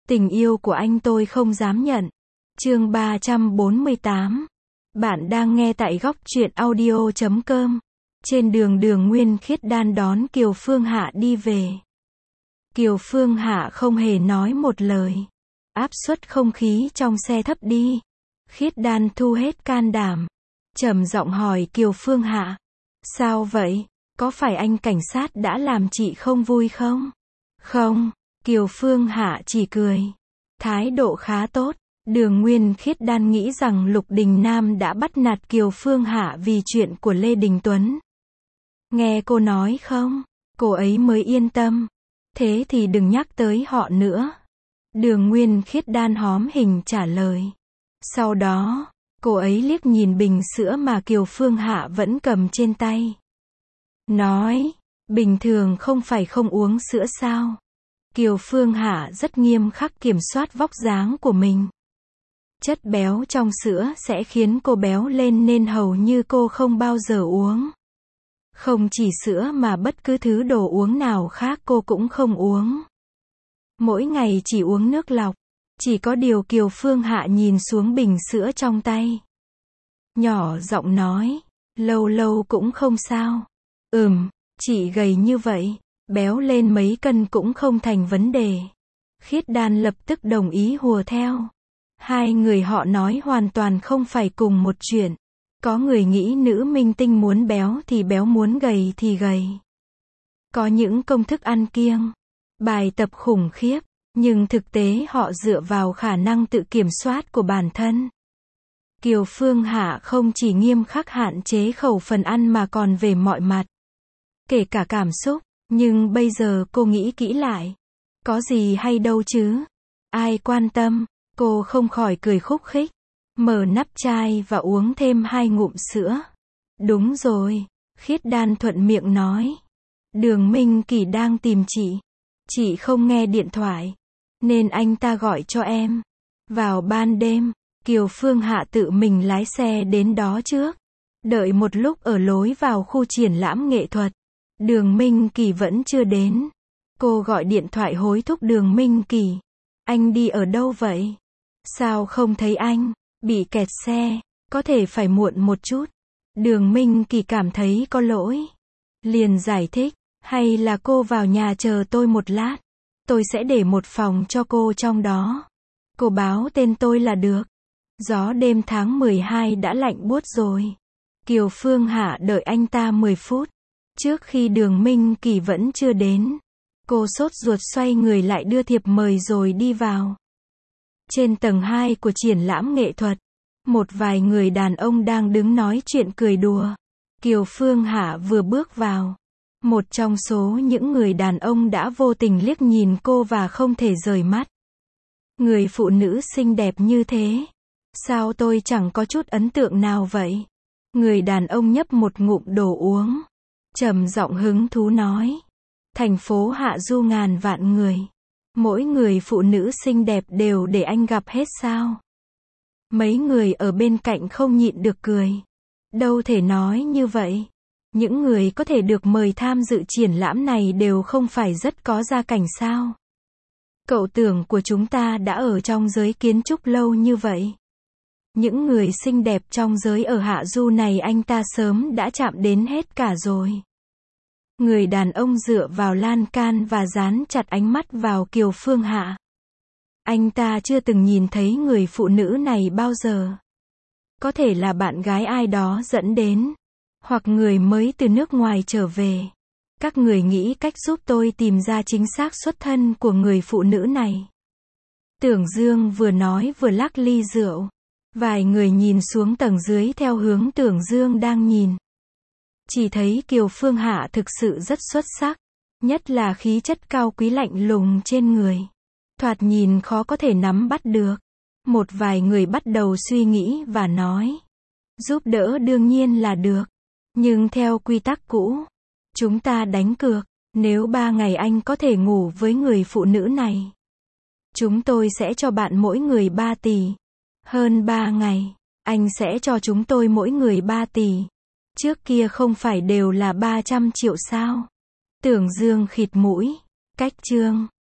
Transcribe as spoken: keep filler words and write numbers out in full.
Tình yêu của anh tôi không dám nhận. Chương ba trăm bốn mươi tám. Bạn đang nghe tại góc truyện audio chấm com. Trên đường Đường Nguyên Khiết Đan đón Kiều Phương Hạ đi về. Kiều Phương Hạ không hề nói một lời. Áp suất không khí trong xe thấp đi. Khiết Đan thu hết can đảm, trầm giọng hỏi Kiều Phương Hạ. Sao vậy? Có phải anh cảnh sát đã làm chị không vui không? Không. Kiều Phương Hạ chỉ cười. Thái độ khá tốt. Đường Nguyên Khiết Đan nghĩ rằng Lục Đình Nam đã bắt nạt Kiều Phương Hạ vì chuyện của Lê Đình Tuấn. Nghe cô nói không? Cô ấy mới yên tâm. Thế thì đừng nhắc tới họ nữa. Đường Nguyên Khiết Đan hóm hình trả lời. Sau đó, cô ấy liếc nhìn bình sữa mà Kiều Phương Hạ vẫn cầm trên tay. Nói, bình thường không phải không uống sữa sao? Kiều Phương Hạ rất nghiêm khắc kiểm soát vóc dáng của mình. Chất béo trong sữa sẽ khiến cô béo lên nên hầu như cô không bao giờ uống. Không chỉ sữa mà bất cứ thứ đồ uống nào khác cô cũng không uống. Mỗi ngày chỉ uống nước lọc. Chỉ có điều Kiều Phương Hạ nhìn xuống bình sữa trong tay. Nhỏ giọng nói, lâu lâu cũng không sao. Ừm, chị gầy như vậy, béo lên mấy cân cũng không thành vấn đề. Khiết Đan lập tức đồng ý hùa theo. Hai người họ nói hoàn toàn không phải cùng một chuyện. Có người nghĩ nữ minh tinh muốn béo thì béo, muốn gầy thì gầy. Có những công thức ăn kiêng, bài tập khủng khiếp, nhưng thực tế họ dựa vào khả năng tự kiểm soát của bản thân. Kiều Phương Hạ không chỉ nghiêm khắc hạn chế khẩu phần ăn mà còn về mọi mặt. Kể cả cảm xúc, nhưng bây giờ cô nghĩ kỹ lại. Có gì hay đâu chứ? Ai quan tâm? Cô không khỏi cười khúc khích. Mở nắp chai và uống thêm hai ngụm sữa. Đúng rồi, Khiết Đan thuận miệng nói. Đường Minh Kỳ đang tìm chị. Chị không nghe điện thoại, nên anh ta gọi cho em. Vào ban đêm, Kiều Phương Hạ tự mình lái xe đến đó trước. Đợi một lúc ở lối vào khu triển lãm nghệ thuật. Đường Minh Kỳ vẫn chưa đến. Cô gọi điện thoại hối thúc Đường Minh Kỳ. Anh đi ở đâu vậy? Sao không thấy anh? Bị kẹt xe, có thể phải muộn một chút. Đường Minh Kỳ cảm thấy có lỗi. Liền giải thích, hay là cô vào nhà chờ tôi một lát. Tôi sẽ để một phòng cho cô trong đó. Cô báo tên tôi là được. Gió đêm tháng mười hai đã lạnh buốt rồi. Kiều Phương Hạ đợi anh ta mười phút. Trước khi Đường Minh Kỳ vẫn chưa đến. Cô sốt ruột xoay người lại đưa thiệp mời rồi đi vào. Trên tầng hai của triển lãm nghệ thuật, một vài người đàn ông đang đứng nói chuyện cười đùa. Kiều Phương Hạ vừa bước vào. Một trong số những người đàn ông đã vô tình liếc nhìn cô và không thể rời mắt. Người phụ nữ xinh đẹp như thế. Sao tôi chẳng có chút ấn tượng nào vậy? Người đàn ông nhấp một ngụm đồ uống. Trầm giọng hứng thú nói. Thành phố Hạ Du ngàn vạn người. Mỗi người phụ nữ xinh đẹp đều để anh gặp hết sao? Mấy người ở bên cạnh không nhịn được cười. Đâu thể nói như vậy. Những người có thể được mời tham dự triển lãm này đều không phải rất có gia cảnh sao? Cậu tưởng của chúng ta đã ở trong giới kiến trúc lâu như vậy. Những người xinh đẹp trong giới ở Hạ Du này anh ta sớm đã chạm đến hết cả rồi. Người đàn ông dựa vào lan can và dán chặt ánh mắt vào Kiều Phương Hạ. Anh ta chưa từng nhìn thấy người phụ nữ này bao giờ. Có thể là bạn gái ai đó dẫn đến. Hoặc người mới từ nước ngoài trở về. Các người nghĩ cách giúp tôi tìm ra chính xác xuất thân của người phụ nữ này. Tưởng Dương vừa nói vừa lắc ly rượu. Vài người nhìn xuống tầng dưới theo hướng Tưởng Dương đang nhìn. Chỉ thấy Kiều Phương Hạ thực sự rất xuất sắc. Nhất là khí chất cao quý lạnh lùng trên người. Thoạt nhìn khó có thể nắm bắt được. Một vài người bắt đầu suy nghĩ và nói. Giúp đỡ đương nhiên là được. Nhưng theo quy tắc cũ, chúng ta đánh cược. Nếu ba ngày anh có thể ngủ với người phụ nữ này, chúng tôi sẽ cho bạn mỗi người ba tỷ. Hơn ba ngày, anh sẽ cho chúng tôi mỗi người ba tỷ. Trước kia không phải đều là ba trăm triệu sao? Tưởng Dương khịt mũi. Cách chương